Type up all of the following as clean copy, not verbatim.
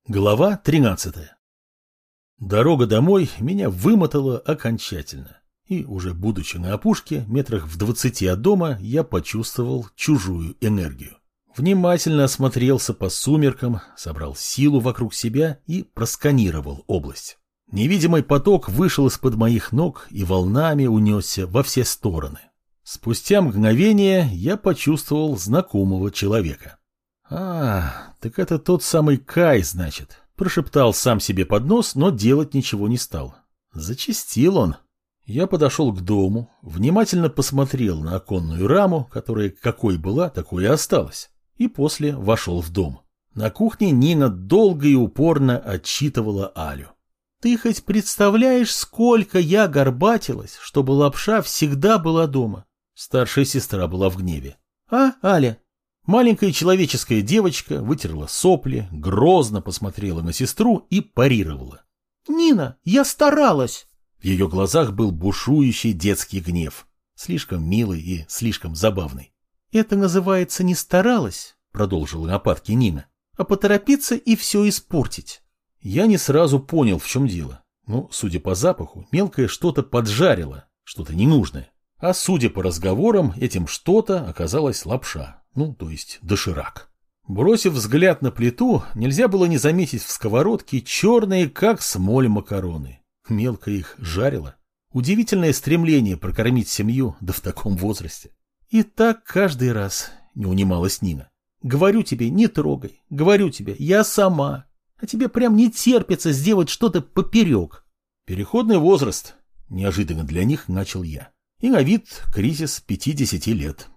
Глава 13. Дорога домой меня вымотала окончательно. И уже будучи на опушке, метрах в 20 от дома, я почувствовал чужую энергию. Внимательно осмотрелся по сумеркам, собрал силу вокруг себя и просканировал область. Невидимый поток вышел из-под моих ног и волнами унесся во все стороны. Спустя мгновение я почувствовал знакомого человека. Так это тот самый Кай, значит. Прошептал сам себе под нос, но делать ничего не стал. Зачастил он. Я подошел к дому, внимательно посмотрел на оконную раму, которая какой была, такой и осталась, и после вошел в дом. На кухне Нина долго и упорно отчитывала Алю. «Ты хоть представляешь, сколько я горбатилась, чтобы лапша всегда была дома?» Старшая сестра была в гневе. Аля?» Маленькая человеческая девочка вытерла сопли, грозно посмотрела на сестру и парировала. «Нина, я старалась!» В ее глазах был бушующий детский гнев, слишком милый и слишком забавный. «Это называется не старалась», — продолжила нападки Нина, «а поторопиться и все испортить». Я не сразу понял, в чем дело. Но, судя по запаху, мелкое что-то поджарило, что-то ненужное. А судя по разговорам, этим что-то оказалась лапша. То есть доширак. Бросив взгляд на плиту, нельзя было не заметить в сковородке черные, как смоль, макароны. Мелко их жарило. Удивительное стремление прокормить семью, да в таком возрасте. И так каждый раз, не унималась Нина. Говорю тебе, не трогай. Говорю тебе, я сама. А тебе прям не терпится сделать что-то поперек. Переходный возраст, неожиданно для них начал я. И на вид кризис 50 лет.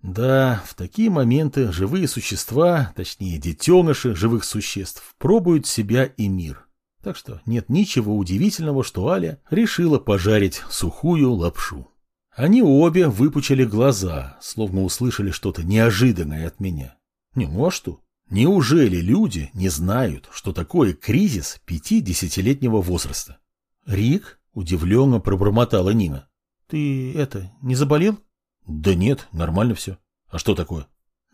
Да, в такие моменты живые существа, точнее детеныши живых существ, пробуют себя и мир. Так что нет ничего удивительного, что Аля решила пожарить сухую лапшу. Они обе выпучили глаза, словно услышали что-то неожиданное от меня. А что? Неужели люди не знают, что такое кризис 50-летнего возраста? «Рик?» – удивленно пробормотала Нина. «Ты не заболел?» «Да нет, нормально все. А что такое?»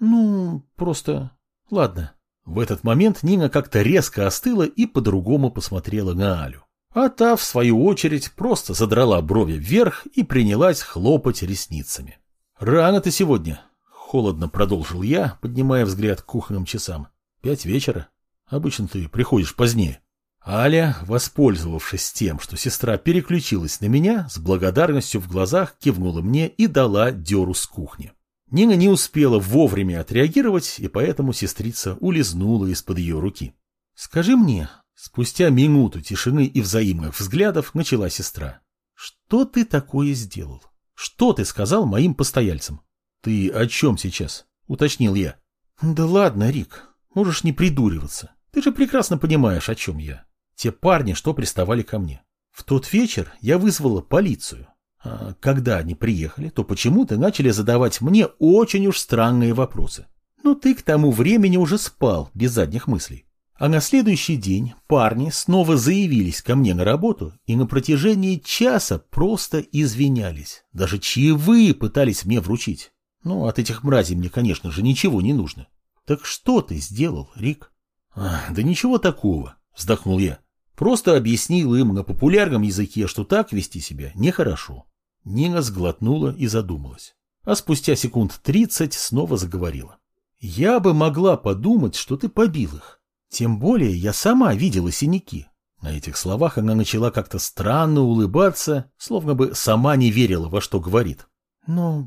Просто... Ладно». В этот момент Нина как-то резко остыла и по-другому посмотрела на Алю. А та, в свою очередь, просто задрала брови вверх и принялась хлопать ресницами. «Рано ты сегодня», — холодно продолжил я, поднимая взгляд к кухонным часам. 5 вечера. Обычно ты приходишь позднее». Аля, воспользовавшись тем, что сестра переключилась на меня, с благодарностью в глазах кивнула мне и дала дёру с кухни. Нина не успела вовремя отреагировать, и поэтому сестрица улизнула из-под ее руки. «Скажи мне», спустя минуту тишины и взаимных взглядов начала сестра, «что ты такое сделал? Что ты сказал моим постояльцам?» «Ты о чем сейчас?» — уточнил я. «Да ладно, Рик, можешь не придуриваться. Ты же прекрасно понимаешь, о чем я. Те парни, что приставали ко мне. В тот вечер я вызвала полицию. А когда они приехали, то почему-то начали задавать мне очень уж странные вопросы. Ты к тому времени уже спал, без задних мыслей. А на следующий день парни снова заявились ко мне на работу и на протяжении часа просто извинялись. Даже чаевые пытались мне вручить. От этих мразей мне, конечно же, ничего не нужно. Так что ты сделал, Рик?» «Да ничего такого», — вздохнул я. «Просто объяснил им на популярном языке, что так вести себя нехорошо». Нина сглотнула и задумалась. А спустя секунд 30 снова заговорила. «Я бы могла подумать, что ты побил их. Тем более я сама видела синяки». На этих словах она начала как-то странно улыбаться, словно бы сама не верила, во что говорит. «Но,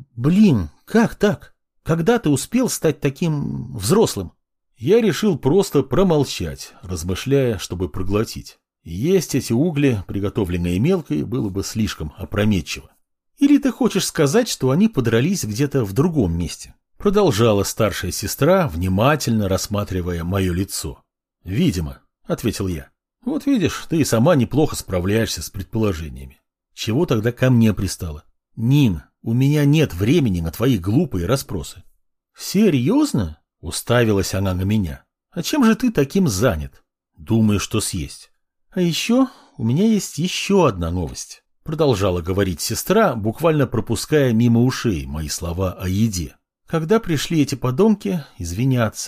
как так? Когда ты успел стать таким взрослым?» Я решил просто промолчать, размышляя, чтобы проглотить. Есть эти угли, приготовленные мелкой, было бы слишком опрометчиво. «Или ты хочешь сказать, что они подрались где-то в другом месте?» Продолжала старшая сестра, внимательно рассматривая мое лицо. «Видимо», — ответил я. «Вот видишь, ты и сама неплохо справляешься с предположениями. Чего тогда ко мне пристала? Нин, у меня нет времени на твои глупые расспросы». «Серьезно?» — уставилась она на меня. «А чем же ты таким занят?» «Думаю, что съесть». «А еще у меня есть еще одна новость», — продолжала говорить сестра, буквально пропуская мимо ушей мои слова о еде. «Когда пришли эти подонки извиняться, к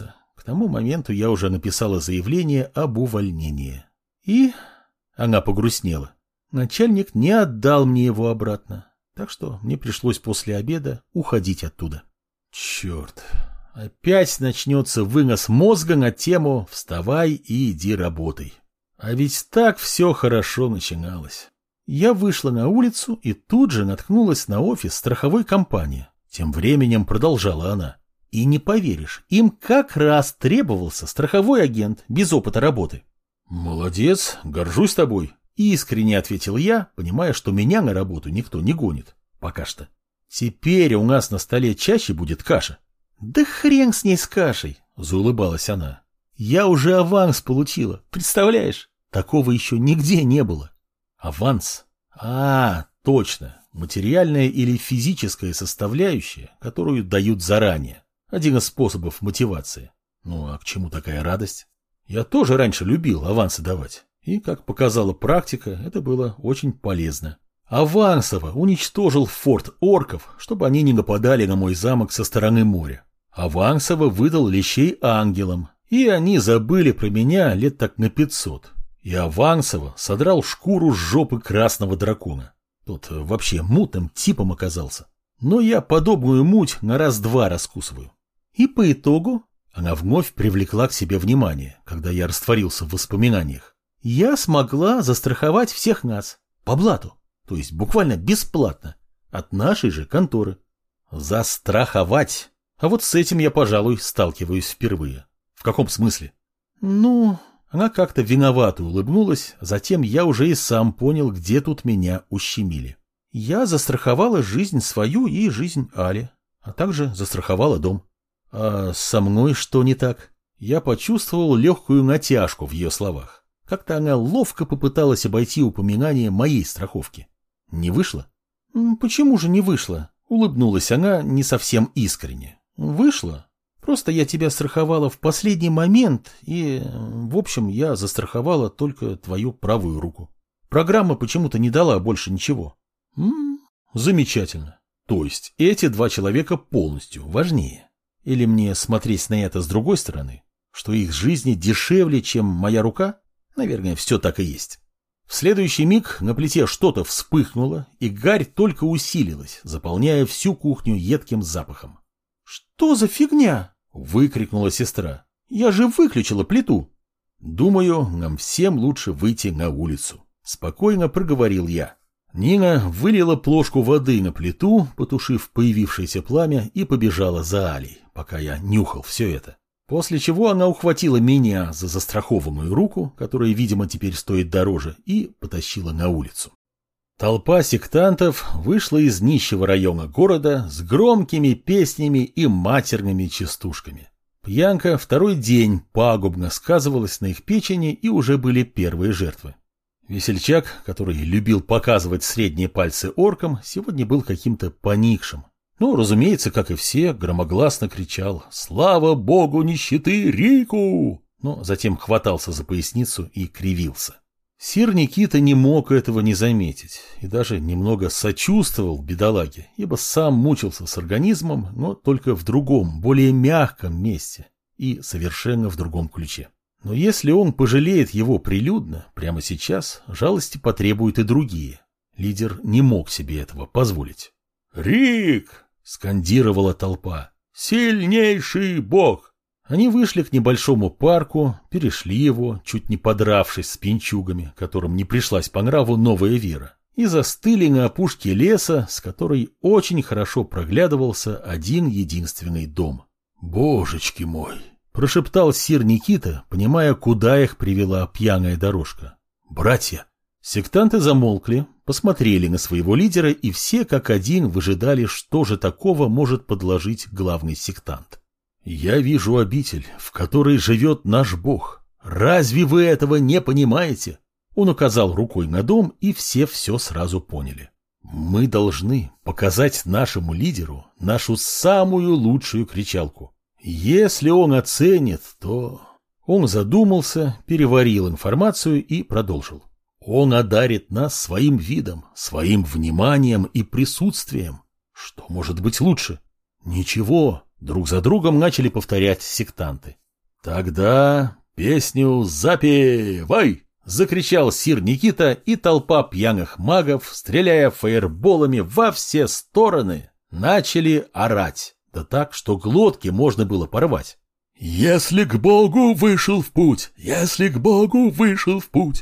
тому моменту я уже написала заявление об увольнении. И она погрустнела. Начальник не отдал мне его обратно, так что мне пришлось после обеда уходить оттуда. Черт, опять начнется вынос мозга на тему «вставай и иди работай». А ведь так все хорошо начиналось. Я вышла на улицу и тут же наткнулась на офис страховой компании. Тем временем продолжала она. И не поверишь, им как раз требовался страховой агент без опыта работы. «Молодец, горжусь тобой», — искренне ответил я, понимая, что меня на работу никто не гонит. Пока что. «Теперь у нас на столе чаще будет каша». «Да хрен с ней с кашей», — заулыбалась она. «Я уже аванс получила, представляешь? Такого еще нигде не было». «Аванс? Точно. Материальная или физическая составляющая, которую дают заранее. Один из способов мотивации. Ну а к чему такая радость? Я тоже раньше любил авансы давать. И, как показала практика, это было очень полезно. Авансово уничтожил форт орков, чтобы они не нападали на мой замок со стороны моря. Авансово выдал лещей ангелам, и они забыли про меня лет так на 500. И авансово содрал шкуру с жопы красного дракона. Тот вообще мутным типом оказался. Но я подобную муть на раз-два раскусываю. И по итогу она вновь привлекла к себе внимание, когда я растворился в воспоминаниях. Я смогла застраховать всех нас по блату, то есть буквально бесплатно, от нашей же конторы. Застраховать. А вот с этим я, пожалуй, сталкиваюсь впервые. В каком смысле? Она как-то виновато улыбнулась, затем я уже и сам понял, где тут меня ущемили. Я застраховала жизнь свою и жизнь Али, а также застраховала дом. А со мной что не так? Я почувствовал легкую натяжку в ее словах. Как-то она ловко попыталась обойти упоминание моей страховки. Не вышло? Почему же не вышло? Улыбнулась она не совсем искренне. Вышло. Просто я тебя страховала в последний момент, и, в общем, я застраховала только твою правую руку. Программа почему-то не дала больше ничего. Замечательно. То есть эти два человека полностью важнее. Или мне смотреть на это с другой стороны, что их жизни дешевле, чем моя рука? Наверное, все так и есть. В следующий миг на плите что-то вспыхнуло, и гарь только усилилась, заполняя всю кухню едким запахом. «Что за фигня?» — выкрикнула сестра. «Я же выключила плиту!» «Думаю, нам всем лучше выйти на улицу», — спокойно проговорил я. Нина вылила плошку воды на плиту, потушив появившееся пламя, и побежала за Алей, пока я нюхал все это. После чего она ухватила меня за застрахованную руку, которая, видимо, теперь стоит дороже, и потащила на улицу. Толпа сектантов вышла из нищего района города с громкими песнями и матерными частушками. Пьянка второй день пагубно сказывалась на их печени, и уже были первые жертвы. Весельчак, который любил показывать средние пальцы оркам, сегодня был каким-то поникшим. Но, разумеется, как и все, громогласно кричал «Слава богу нищеты Рику!», но затем хватался за поясницу и кривился. Сир Никита не мог этого не заметить и даже немного сочувствовал бедолаге, ибо сам мучился с организмом, но только в другом, более мягком месте и совершенно в другом ключе. Но если он пожалеет его прилюдно, прямо сейчас, жалости потребуют и другие. Лидер не мог себе этого позволить. «Рик!» — скандировала толпа. «Сильнейший бог!» Они вышли к небольшому парку, перешли его, чуть не подравшись с пьянчугами, которым не пришлась по нраву новая вера, и застыли на опушке леса, с которой очень хорошо проглядывался один единственный дом. «Божечки мой!» — прошептал сир Никита, понимая, куда их привела пьяная дорожка. «Братья!» Сектанты замолкли, посмотрели на своего лидера, и все как один выжидали, что же такого может подложить главный сектант. «Я вижу обитель, в которой живет наш бог. Разве вы этого не понимаете?» Он указал рукой на дом, и все сразу поняли. «Мы должны показать нашему лидеру нашу самую лучшую кричалку. Если он оценит, то...» Он задумался, переварил информацию и продолжил. «Он одарит нас своим видом, своим вниманием и присутствием. Что может быть лучше?» «Ничего», — друг за другом начали повторять сектанты. Тогда песню запевай! Закричал сир Никита, и толпа пьяных магов, стреляя фаерболами во все стороны, начали орать. Да так, что глотки можно было порвать. «Если к Богу вышел в путь! Если к Богу вышел в путь!»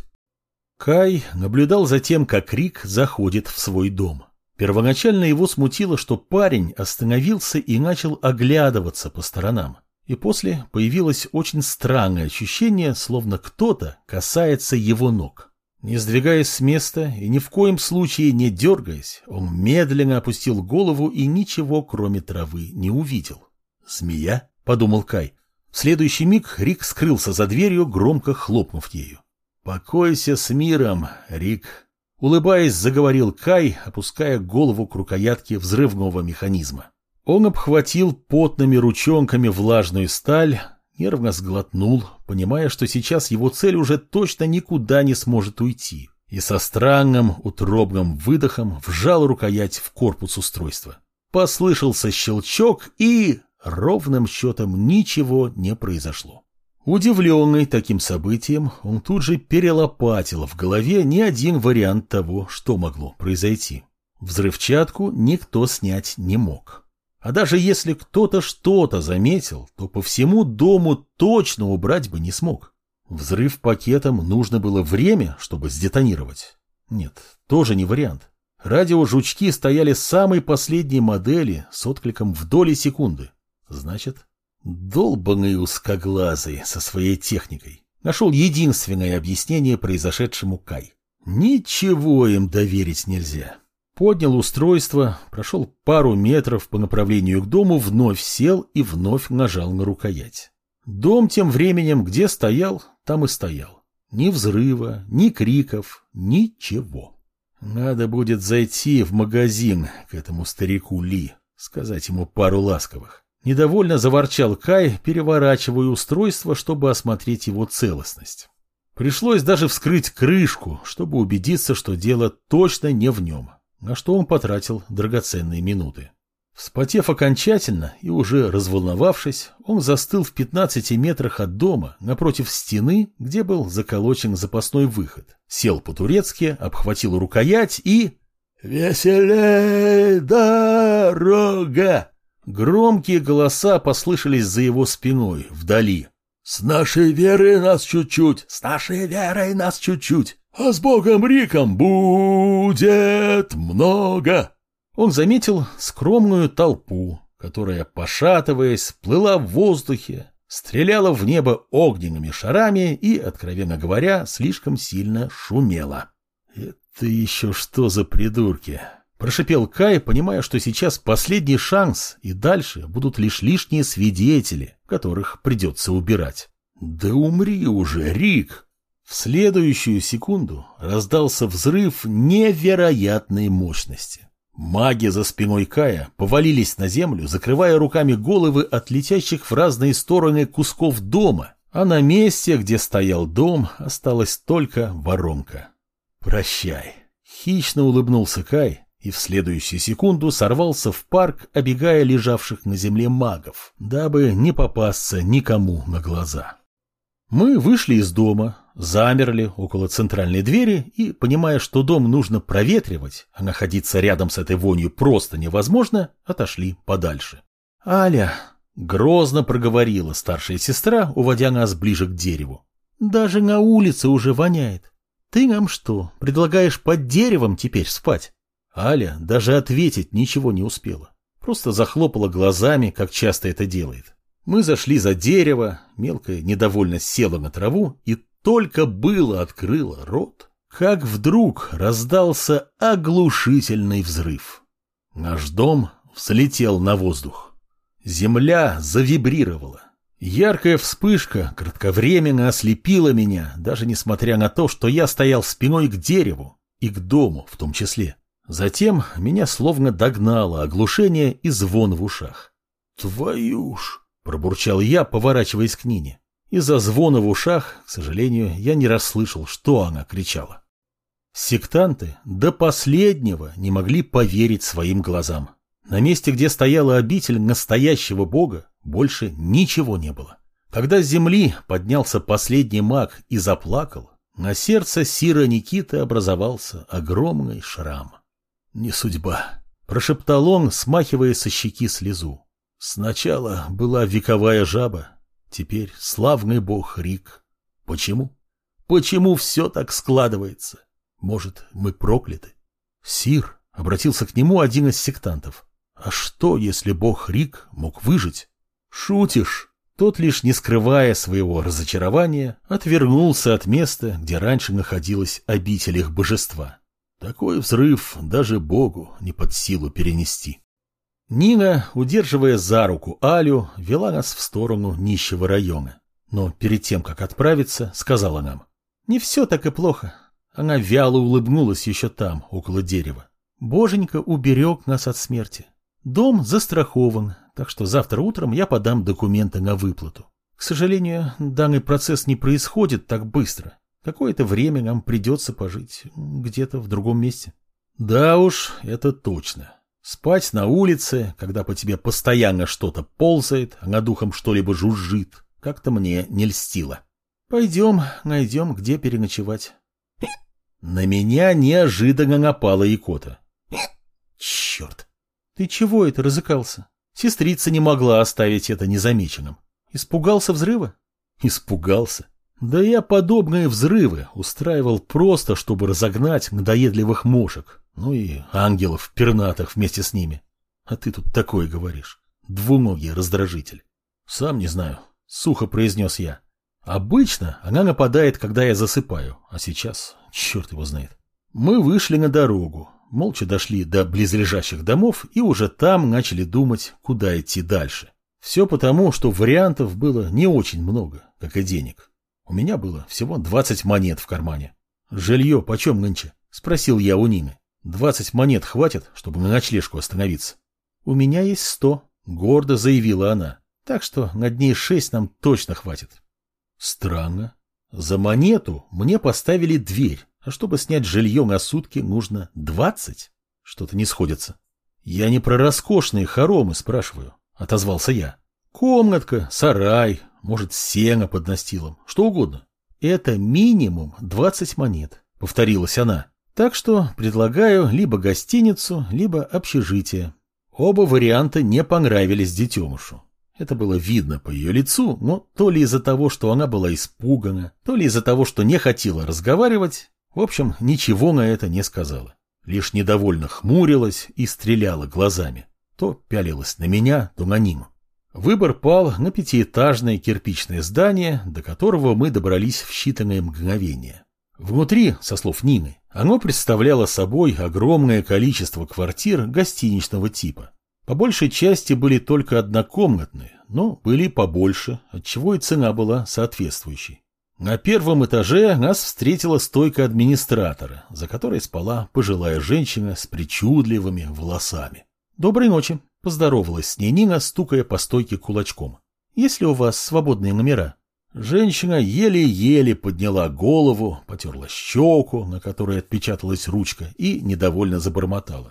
Кай наблюдал за тем, как Рик заходит в свой дом. Первоначально его смутило, что парень остановился и начал оглядываться по сторонам. И после появилось очень странное ощущение, словно кто-то касается его ног. Не сдвигаясь с места и ни в коем случае не дергаясь, он медленно опустил голову и ничего, кроме травы, не увидел. «Змея?» — подумал Кай. В следующий миг Рик скрылся за дверью, громко хлопнув ею. «Покойся с миром, Рик!» — улыбаясь, заговорил Кай, опуская голову к рукоятке взрывного механизма. Он обхватил потными ручонками влажную сталь, нервно сглотнул, понимая, что сейчас его цель уже точно никуда не сможет уйти, и со странным утробным выдохом вжал рукоять в корпус устройства. Послышался щелчок, и ровным счетом ничего не произошло. Удивленный таким событием, он тут же перелопатил в голове не один вариант того, что могло произойти. Взрывчатку никто снять не мог. А даже если кто-то что-то заметил, то по всему дому точно убрать бы не смог. Взрыв пакетом нужно было время, чтобы сдетонировать. Нет, тоже не вариант. Радиожучки стояли самой последней модели с откликом в доли секунды. Значит, долбаный узкоглазый со своей техникой нашел единственное объяснение произошедшему Кай. Ничего им доверить нельзя. Поднял устройство, прошел пару метров по направлению к дому, вновь сел и вновь нажал на рукоять. Дом тем временем, где стоял, там и стоял. Ни взрыва, ни криков, ничего. Надо будет зайти в магазин к этому старику Ли, сказать ему пару ласковых. Недовольно заворчал Кай, переворачивая устройство, чтобы осмотреть его целостность. Пришлось даже вскрыть крышку, чтобы убедиться, что дело точно не в нем, на что он потратил драгоценные минуты. Вспотев окончательно и уже разволновавшись, он застыл в 15 метрах от дома, напротив стены, где был заколочен запасной выход. Сел по-турецки, обхватил рукоять и... «Веселей дорога!» Громкие голоса послышались за его спиной, вдали. «С нашей верой нас чуть-чуть! С нашей верой нас чуть-чуть! А с Богом Риком будет много!» Он заметил скромную толпу, которая, пошатываясь, плыла в воздухе, стреляла в небо огненными шарами и, откровенно говоря, слишком сильно шумела. «Это еще что за придурки?» — прошипел Кай, понимая, что сейчас последний шанс, и дальше будут лишь лишние свидетели, которых придется убирать. «Да умри уже, Рик!» В следующую секунду раздался взрыв невероятной мощности. Маги за спиной Кая повалились на землю, закрывая руками головы от летящих в разные стороны кусков дома, а на месте, где стоял дом, осталась только воронка. «Прощай!» — хищно улыбнулся Кай, и в следующую секунду сорвался в парк, обегая лежавших на земле магов, дабы не попасться никому на глаза. Мы вышли из дома, замерли около центральной двери и, понимая, что дом нужно проветривать, а находиться рядом с этой вонью просто невозможно, отошли подальше. «Аля!» — грозно проговорила старшая сестра, уводя нас ближе к дереву. «Даже на улице уже воняет. Ты нам что, предлагаешь под деревом теперь спать?» Аля даже ответить ничего не успела. Просто захлопала глазами, как часто это делает. Мы зашли за дерево, мелкая недовольно села на траву и только было открыла рот, как вдруг раздался оглушительный взрыв. Наш дом взлетел на воздух. Земля завибрировала. Яркая вспышка кратковременно ослепила меня, даже несмотря на то, что я стоял спиной к дереву и к дому в том числе. Затем меня словно догнало оглушение и звон в ушах. «Твою ж!» — пробурчал я, поворачиваясь к Нине. Из-за звона в ушах, к сожалению, я не расслышал, что она кричала. Сектанты до последнего не могли поверить своим глазам. На месте, где стояла обитель настоящего бога, больше ничего не было. Когда с земли поднялся последний маг и заплакал, на сердце Сира Никиты образовался огромный шрам. «Не судьба», — прошептал он, смахивая со щеки слезу. «Сначала была вековая жаба, теперь славный бог Рик. Почему? Почему все так складывается? Может, мы прокляты?» «Сир», — обратился к нему один из сектантов, — «а что, если бог Рик мог выжить?» «Шутишь?» Тот, лишь не скрывая своего разочарования, отвернулся от места, где раньше находилась обитель их божества. Такой взрыв даже Богу не под силу перенести. Нина, удерживая за руку Алю, вела нас в сторону нищего района. Но перед тем, как отправиться, сказала нам: «Не все так и плохо». Она вяло улыбнулась еще там, около дерева. «Боженька уберег нас от смерти. Дом застрахован, так что завтра утром я подам документы на выплату. К сожалению, данный процесс не происходит так быстро. Какое-то время нам придется пожить где-то в другом месте». «Да уж, это точно. Спать на улице, когда по тебе постоянно что-то ползает, а над ухом что-либо жужжит, как-то мне не льстило. Пойдем, найдем, где переночевать». На меня неожиданно напала икота. «Черт! Ты чего это разыкался? Сестрица не могла оставить это незамеченным. Испугался взрыва?» «Испугался? Да я подобные взрывы устраивал просто, чтобы разогнать надоедливых мошек, ну и ангелов пернатых вместе с ними. А ты тут такое говоришь. Двуногий раздражитель». «Сам не знаю», — сухо произнес я. «Обычно она нападает, когда я засыпаю, а сейчас черт его знает». Мы вышли на дорогу, молча дошли до близлежащих домов и уже там начали думать, куда идти дальше. Все потому, что вариантов было не очень много, как и денег. У меня было всего 20 монет в кармане. «Жилье почем нынче?» — спросил я у Нины. 20 монет хватит, чтобы на ночлежку остановиться?» «У меня есть 100, гордо заявила она. «Так что на дней 6 нам точно хватит». Странно. За монету мне поставили дверь, а чтобы снять жилье на сутки, нужно 20. Что-то не сходится. «Я не про роскошные хоромы спрашиваю», — отозвался я. «Комнатка, сарай, может, сено под настилом, что угодно». «Это минимум 20 монет», — повторилась она. «Так что предлагаю либо гостиницу, либо общежитие». Оба варианта не понравились детемушу. Это было видно по ее лицу, но то ли из-за того, что она была испугана, то ли из-за того, что не хотела разговаривать, в общем, ничего на это не сказала. Лишь недовольно хмурилась и стреляла глазами. То пялилась на меня, то на Нину. Выбор пал на 5-этажное кирпичное здание, до которого мы добрались в считанные мгновения. Внутри, со слов Нины, оно представляло собой огромное количество квартир гостиничного типа. По большей части были только однокомнатные, но были побольше, отчего и цена была соответствующей. На первом этаже нас встретила стойка администратора, за которой спала пожилая женщина с причудливыми волосами. «Доброй ночи», — поздоровалась с ней Нина, стукая по стойке кулачком. «Есть ли у вас свободные номера?» Женщина еле-еле подняла голову, потерла щеку, на которой отпечаталась ручка, и недовольно забормотала.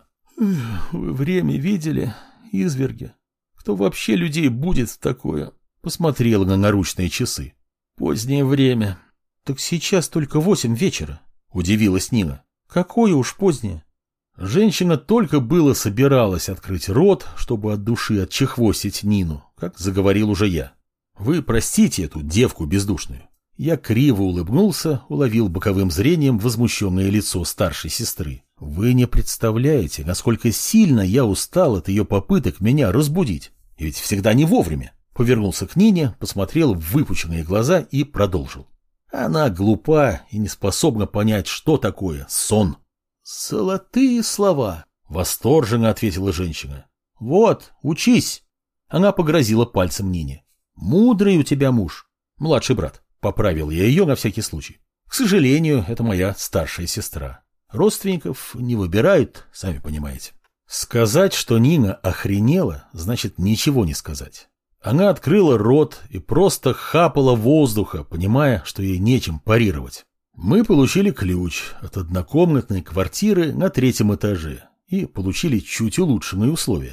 «Вы время видели, изверги? Кто вообще людей будет в такое?» Посмотрела на наручные часы. «Позднее время». «Так сейчас только 8 вечера», — удивилась Нина. «Какое уж позднее». Женщина только было собиралась открыть рот, чтобы от души отчехвостить Нину, как заговорил уже я. «Вы простите эту девку бездушную». Я криво улыбнулся, уловил боковым зрением возмущенное лицо старшей сестры. «Вы не представляете, насколько сильно я устал от ее попыток меня разбудить. И ведь всегда не вовремя». Повернулся к Нине, посмотрел в выпученные глаза и продолжил. «Она глупа и не способна понять, что такое сон». «Золотые слова», — восторженно ответила женщина. «Вот, учись». Она погрозила пальцем Нине. «Мудрый у тебя муж, младший брат». Поправил я ее на всякий случай. К сожалению, это моя старшая сестра. Родственников не выбирают, сами понимаете. Сказать, что Нина охренела, значит ничего не сказать. Она открыла рот и просто хапала воздуха, понимая, что ей нечем парировать. Мы получили ключ от однокомнатной квартиры на 3-м этаже и получили чуть улучшенные условия.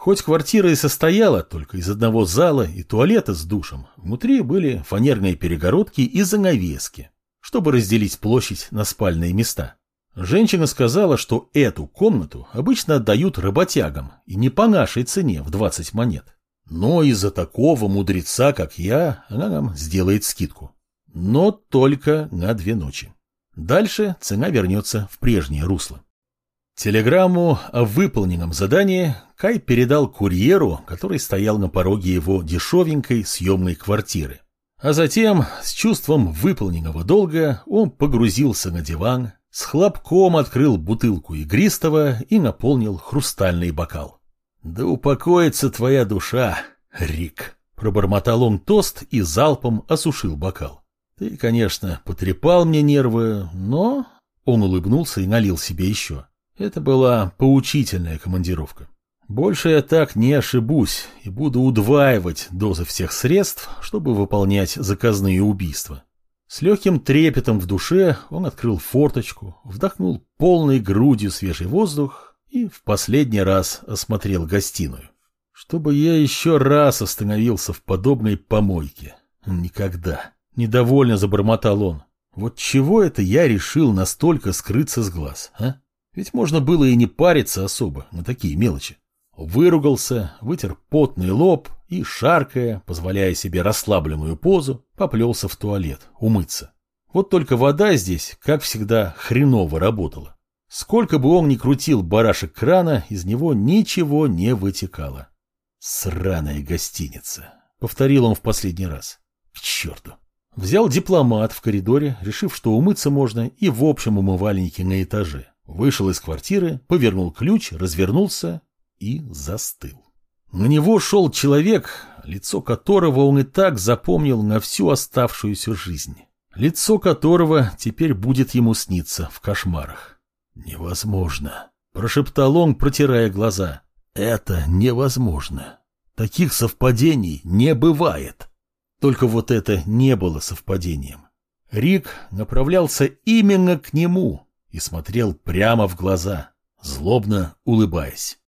Хоть квартира и состояла только из одного зала и туалета с душем, внутри были фанерные перегородки и занавески, чтобы разделить площадь на спальные места. Женщина сказала, что эту комнату обычно отдают работягам и не по нашей цене в 20 монет. Но из-за такого мудреца, как я, она нам сделает скидку. Но только на 2 ночи. Дальше цена вернется в прежнее русло. Телеграмму о выполненном задании Кай передал курьеру, который стоял на пороге его дешевенькой съемной квартиры. А затем, с чувством выполненного долга, он погрузился на диван, с хлопком открыл бутылку игристого и наполнил хрустальный бокал. «Да упокоится твоя душа, Рик!» — пробормотал он тост и залпом осушил бокал. «Ты, конечно, потрепал мне нервы, но...» Он улыбнулся и налил себе еще. Это была поучительная командировка. Больше я так не ошибусь и буду удваивать дозы всех средств, чтобы выполнять заказные убийства. С легким трепетом в душе он открыл форточку, вдохнул полной грудью свежий воздух и в последний раз осмотрел гостиную. Чтобы я еще раз остановился в подобной помойке. Никогда. Недовольно забормотал он. Вот чего это я решил настолько скрыться с глаз, а? Ведь можно было и не париться особо на такие мелочи. Выругался, вытер потный лоб и, шаркая, позволяя себе расслабленную позу, поплелся в туалет умыться. Вот только вода здесь, как всегда, хреново работала. Сколько бы он ни крутил барашек крана, из него ничего не вытекало. «Сраная гостиница», — повторил он в последний раз. «К черту». Взял дипломат в коридоре, решив, что умыться можно и в общем умывальнике на этаже. Вышел из квартиры, повернул ключ, развернулся и застыл. На него шел человек, лицо которого он и так запомнил на всю оставшуюся жизнь. Лицо которого теперь будет ему сниться в кошмарах. «Невозможно», — прошептал он, протирая глаза. «Это невозможно. Таких совпадений не бывает». Только вот это не было совпадением. Рик направлялся именно к нему и смотрел прямо в глаза, злобно улыбаясь.